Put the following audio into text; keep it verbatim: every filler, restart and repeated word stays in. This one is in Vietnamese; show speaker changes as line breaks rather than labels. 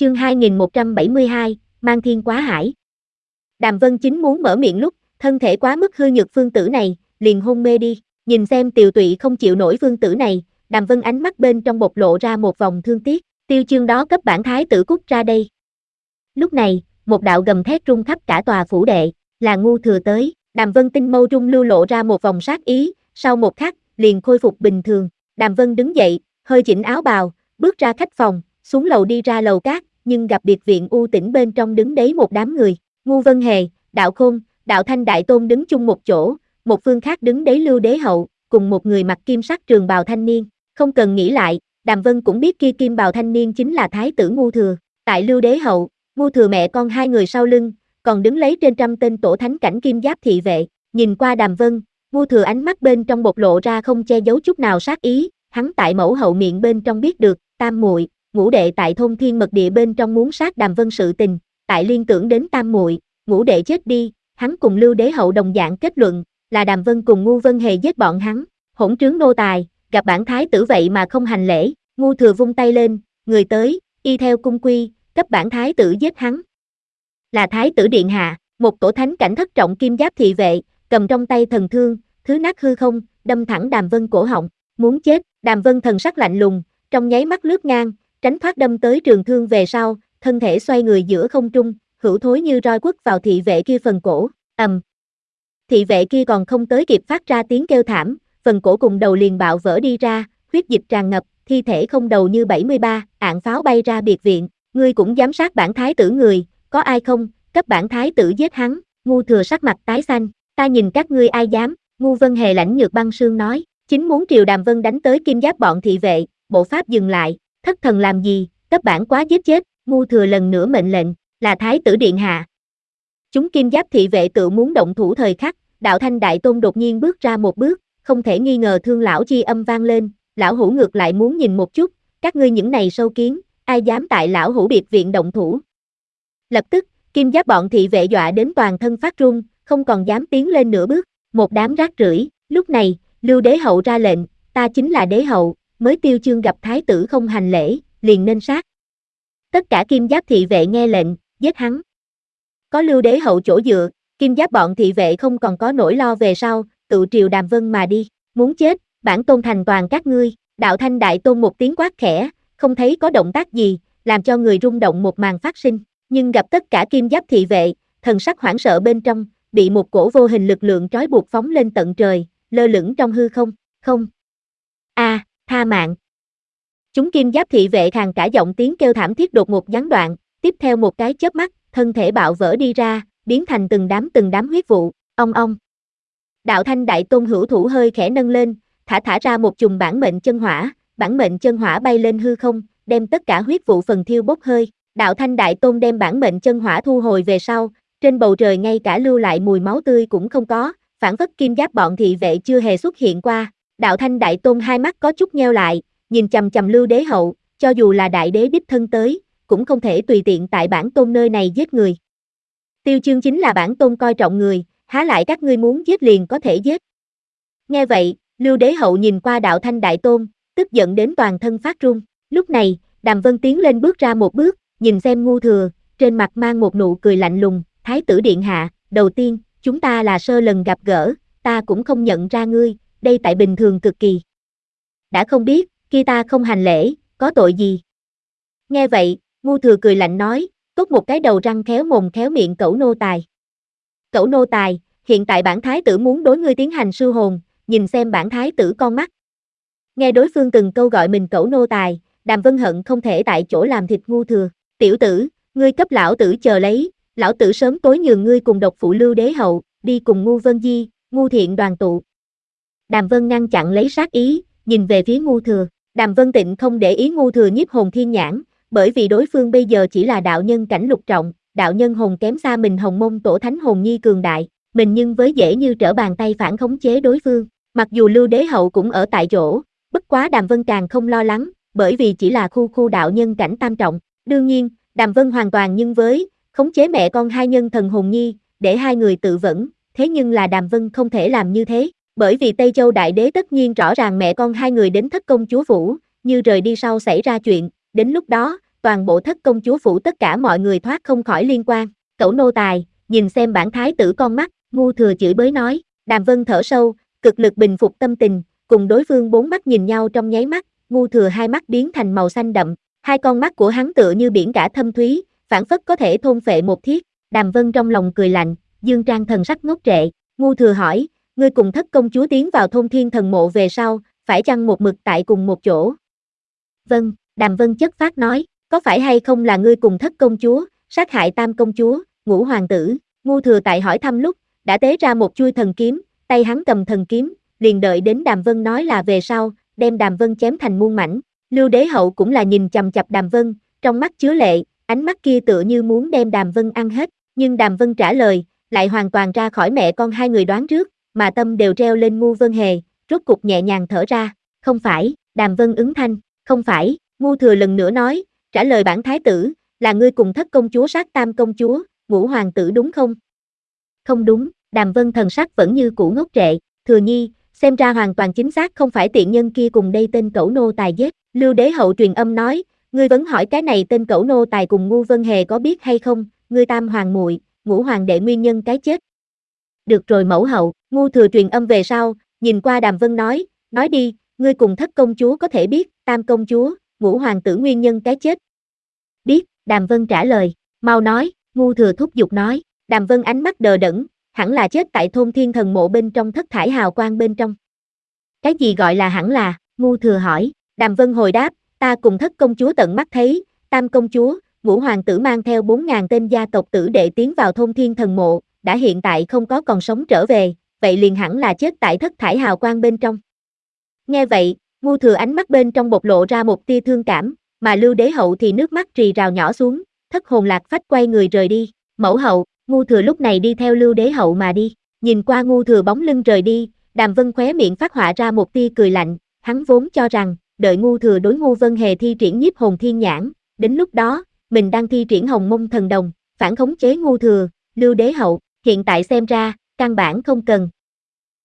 Chương hai nghìn một trăm bảy mươi hai, mang thiên quá hải. Đàm Vân Chính muốn mở miệng lúc, thân thể quá mức hư nhược phương tử này, liền hôn mê đi, nhìn xem tiều tụy không chịu nổi phương tử này, Đàm Vân ánh mắt bên trong bộc lộ ra một vòng thương tiếc, Tiêu Chương đó cấp bản thái tử cút ra đây. Lúc này, một đạo gầm thét rung khắp cả tòa phủ đệ, là Ngu Thừa tới, Đàm Vân tinh mâu trung lưu lộ ra một vòng sát ý, sau một khắc, liền khôi phục bình thường, Đàm Vân đứng dậy, hơi chỉnh áo bào, bước ra khách phòng, xuống lầu đi ra lầu cát, nhưng gặp biệt viện u tĩnh bên trong đứng đấy một đám người, Ngu Vân Hề, Đạo Khôn, Đạo Thanh Đại Tôn đứng chung một chỗ, một phương khác đứng đấy Lưu Đế Hậu, cùng một người mặc kim sắc trường bào thanh niên, không cần nghĩ lại, Đàm Vân cũng biết kia kim bào thanh niên chính là thái tử Ngu Thừa, tại Lưu Đế Hậu, Ngu Thừa mẹ con hai người sau lưng, còn đứng lấy trên trăm tên tổ thánh cảnh kim giáp thị vệ, nhìn qua Đàm Vân, Ngu Thừa ánh mắt bên trong bộc lộ ra không che giấu chút nào sát ý, hắn tại mẫu hậu miệng bên trong biết được, tam muội, ngũ đệ tại thôn Thiên Mật Địa bên trong muốn sát Đàm Vân sự tình, tại liên tưởng đến tam muội, ngũ đệ chết đi, hắn cùng Lưu Đế Hậu đồng dạng kết luận, là Đàm Vân cùng Ngu Vân Hề giết bọn hắn, hỗn trướng nô tài, gặp bản thái tử vậy mà không hành lễ, Ngu Thừa vung tay lên, người tới, y theo cung quy, cấp bản thái tử giết hắn. Là thái tử điện hạ, một tổ thánh cảnh thất trọng kim giáp thị vệ, cầm trong tay thần thương, thứ nát hư không, đâm thẳng Đàm Vân cổ họng, muốn chết, Đàm Vân thần sắc lạnh lùng, trong nháy mắt lướt ngang, tránh thoát đâm tới trường thương về sau, thân thể xoay người giữa không trung, hữu thối như roi quất vào thị vệ kia phần cổ, ầm. Thị vệ kia còn không tới kịp phát ra tiếng kêu thảm, phần cổ cùng đầu liền bạo vỡ đi ra, huyết dịch tràn ngập, thi thể không đầu như bảy mươi ba, ạn pháo bay ra biệt viện, ngươi cũng dám sát bản thái tử người, có ai không, cấp bản thái tử giết hắn, Ngu Thừa sắc mặt tái xanh, ta nhìn các ngươi ai dám, Ngu Vân Hề lãnh nhược băng sương nói, chính muốn triều Đàm Vân đánh tới kim giáp bọn thị vệ, bộ pháp dừng lại, thất thần làm gì, cấp bản quá giết chết, Ngu Thừa lần nữa mệnh lệnh, là thái tử điện hạ. Chúng kim giáp thị vệ tự muốn động thủ thời khắc, Đạo Thanh Đại Tôn đột nhiên bước ra một bước, không thể nghi ngờ thương lão chi âm vang lên, lão hủ ngược lại muốn nhìn một chút, các ngươi những này sâu kiến, ai dám tại lão hủ biệt viện động thủ. Lập tức, kim giáp bọn thị vệ dọa đến toàn thân phát run, không còn dám tiến lên nửa bước, một đám rác rưởi, lúc này, Lưu Đế Hậu ra lệnh, ta chính là đế hậu, mới Tiêu Chương gặp thái tử không hành lễ, liền nên sát. Tất cả kim giáp thị vệ nghe lệnh, giết hắn. Có Lưu Đế Hậu chỗ dựa, kim giáp bọn thị vệ không còn có nỗi lo về sau, tự triều Đàm Vân mà đi, muốn chết, bản tôn thành toàn các ngươi, Đạo Thanh Đại Tôn một tiếng quát khẽ, không thấy có động tác gì, làm cho người rung động một màn phát sinh, nhưng gặp tất cả kim giáp thị vệ, thần sắc hoảng sợ bên trong, bị một cổ vô hình lực lượng trói buộc phóng lên tận trời, lơ lửng trong hư không, không. A, à, tha mạng. Chúng kim giáp thị vệ khàn cả giọng tiếng kêu thảm thiết đột ngột gián đoạn, tiếp theo một cái chớp mắt, thân thể bạo vỡ đi ra, biến thành từng đám từng đám huyết vụ, ong ong. Đạo Thanh Đại Tôn hữu thủ hơi khẽ nâng lên, thả thả ra một chùm bản mệnh chân hỏa, bản mệnh chân hỏa bay lên hư không, đem tất cả huyết vụ phần thiêu bốc hơi. Đạo Thanh Đại Tôn đem bản mệnh chân hỏa thu hồi về sau, trên bầu trời ngay cả lưu lại mùi máu tươi cũng không có, phản phất kim giáp bọn thị vệ chưa hề xuất hiện qua. Đạo Thanh Đại Tôn hai mắt có chút nheo lại, nhìn chằm chằm Lưu Đế Hậu, cho dù là đại đế đích thân tới, cũng không thể tùy tiện tại bản tôn nơi này giết người. Tiêu Chương chính là bản tôn coi trọng người, há lại các ngươi muốn giết liền có thể giết. Nghe vậy, Lưu Đế Hậu nhìn qua Đạo Thanh Đại Tôn, tức giận đến toàn thân phát run. Lúc này, Đàm Vân tiến lên bước ra một bước, nhìn xem Ngu Thừa, trên mặt mang một nụ cười lạnh lùng, thái tử điện hạ, đầu tiên, chúng ta là sơ lần gặp gỡ, ta cũng không nhận ra ngươi, đây tại bình thường cực kỳ. Đã không biết, khi ta không hành lễ, có tội gì? Nghe vậy, Ngu Thừa cười lạnh nói, cốt một cái đầu răng khéo mồm khéo miệng cẩu nô tài. Cẩu nô tài, hiện tại bản thái tử muốn đối ngươi tiến hành sư hồn, nhìn xem bản thái tử con mắt. Nghe đối phương từng câu gọi mình cẩu nô tài, Đàm Vân hận không thể tại chỗ làm thịt Ngu Thừa, tiểu tử, ngươi cấp lão tử chờ lấy, lão tử sớm tối nhường ngươi cùng độc phụ Lưu Đế Hậu, đi cùng Ngu Vân Di, Ngu Thiện đoàn tụ. Đàm Vân ngăn chặn lấy sát ý, nhìn về phía Ngu Thừa, Đàm Vân Tịnh không để ý Ngu Thừa nhiếp hồn thiên nhãn, bởi vì đối phương bây giờ chỉ là đạo nhân cảnh lục trọng, đạo nhân hồn kém xa mình Hồng Mông Tổ Thánh hồn nhi cường đại, mình nhưng với dễ như trở bàn tay phản khống chế đối phương, mặc dù Lưu Đế Hậu cũng ở tại chỗ, bất quá Đàm Vân càng không lo lắng, bởi vì chỉ là khu khu đạo nhân cảnh tam trọng, đương nhiên, Đàm Vân hoàn toàn nhưng với, khống chế mẹ con hai nhân thần hồn nhi, để hai người tự vẫn, thế nhưng là Đàm Vân không thể làm như thế, bởi vì Tây Châu Đại Đế tất nhiên rõ ràng mẹ con hai người đến thất công chúa phủ, như rời đi sau xảy ra chuyện, đến lúc đó, toàn bộ thất công chúa phủ tất cả mọi người thoát không khỏi liên quan. Cẩu nô tài, nhìn xem bản thái tử con mắt, ngu thừa chửi bới nói. Đàm Vân thở sâu, cực lực bình phục tâm tình, cùng đối phương bốn mắt nhìn nhau trong nháy mắt, ngu thừa hai mắt biến thành màu xanh đậm, hai con mắt của hắn tựa như biển cả thâm thúy, phảng phất có thể thôn phệ một thiết. Đàm Vân trong lòng cười lạnh, dương trang thần sắc ngốc trệ, ngu thừa hỏi, ngươi cùng thất công chúa tiến vào thôn thiên thần mộ về sau, phải chăng một mực tại cùng một chỗ? Vâng, Đàm Vân chất phác nói, có phải hay không là ngươi cùng thất công chúa, sát hại tam công chúa, ngũ hoàng tử? Ngu thừa tại hỏi thăm lúc, đã tế ra một chuôi thần kiếm, tay hắn cầm thần kiếm, liền đợi đến Đàm Vân nói là về sau, đem Đàm Vân chém thành muôn mảnh. Lưu Đế Hậu cũng là nhìn chằm chằm Đàm Vân, trong mắt chứa lệ, ánh mắt kia tựa như muốn đem Đàm Vân ăn hết, nhưng Đàm Vân trả lời, lại hoàn toàn ra khỏi mẹ con hai người đoán trước, mà tâm đều treo lên Ngu Vân Hề, rốt cục nhẹ nhàng thở ra, không phải, Đàm Vân ứng thanh, không phải, Ngu thừa lần nữa nói, trả lời bản thái tử, là ngươi cùng thất công chúa sát tam công chúa, ngũ hoàng tử đúng không? Không đúng, Đàm Vân thần sắc vẫn như cũ ngốc trệ, thừa nhi, xem ra hoàn toàn chính xác không phải tiện nhân kia cùng đây tên cẩu nô tài giết. Lưu Đế Hậu truyền âm nói, ngươi vấn hỏi cái này tên cẩu nô tài cùng Ngu Vân Hề có biết hay không, ngươi tam hoàng muội, ngũ hoàng đệ nguyên nhân cái chết. Được rồi mẫu hậu, Ngu thừa truyền âm về sau, nhìn qua Đàm Vân nói, nói đi, ngươi cùng thất công chúa có thể biết, tam công chúa, ngũ hoàng tử nguyên nhân cái chết. Biết, Đàm Vân trả lời, mau nói, Ngu thừa thúc giục nói, Đàm Vân ánh mắt đờ đẫn, hẳn là chết tại thôn thiên thần mộ bên trong thất thải hào quang bên trong. Cái gì gọi là hẳn là, Ngu thừa hỏi, Đàm Vân hồi đáp, ta cùng thất công chúa tận mắt thấy, tam công chúa, ngũ hoàng tử mang theo bốn ngàn tên gia tộc tử đệ tiến vào thôn thiên thần mộ, đã hiện tại không có còn sống trở về, vậy liền hẳn là chết tại thất thải hào quang bên trong. Nghe vậy, Ngu thừa ánh mắt bên trong bộc lộ ra một tia thương cảm, mà Lưu Đế Hậu thì nước mắt rì rào nhỏ xuống, thất hồn lạc phách quay người rời đi. Mẫu hậu, Ngu thừa lúc này đi theo Lưu Đế Hậu mà đi, nhìn qua Ngu thừa bóng lưng rời đi, Đàm Vân khóe miệng phát họa ra một tia cười lạnh, hắn vốn cho rằng, đợi Ngu thừa đối Ngu Vân Hề thi triển nhiếp hồn thiên nhãn, đến lúc đó, mình đang thi triển hồng mông thần đồng, phản khống chế Ngu thừa, Lưu Đế Hậu, hiện tại xem ra, căn bản không cần,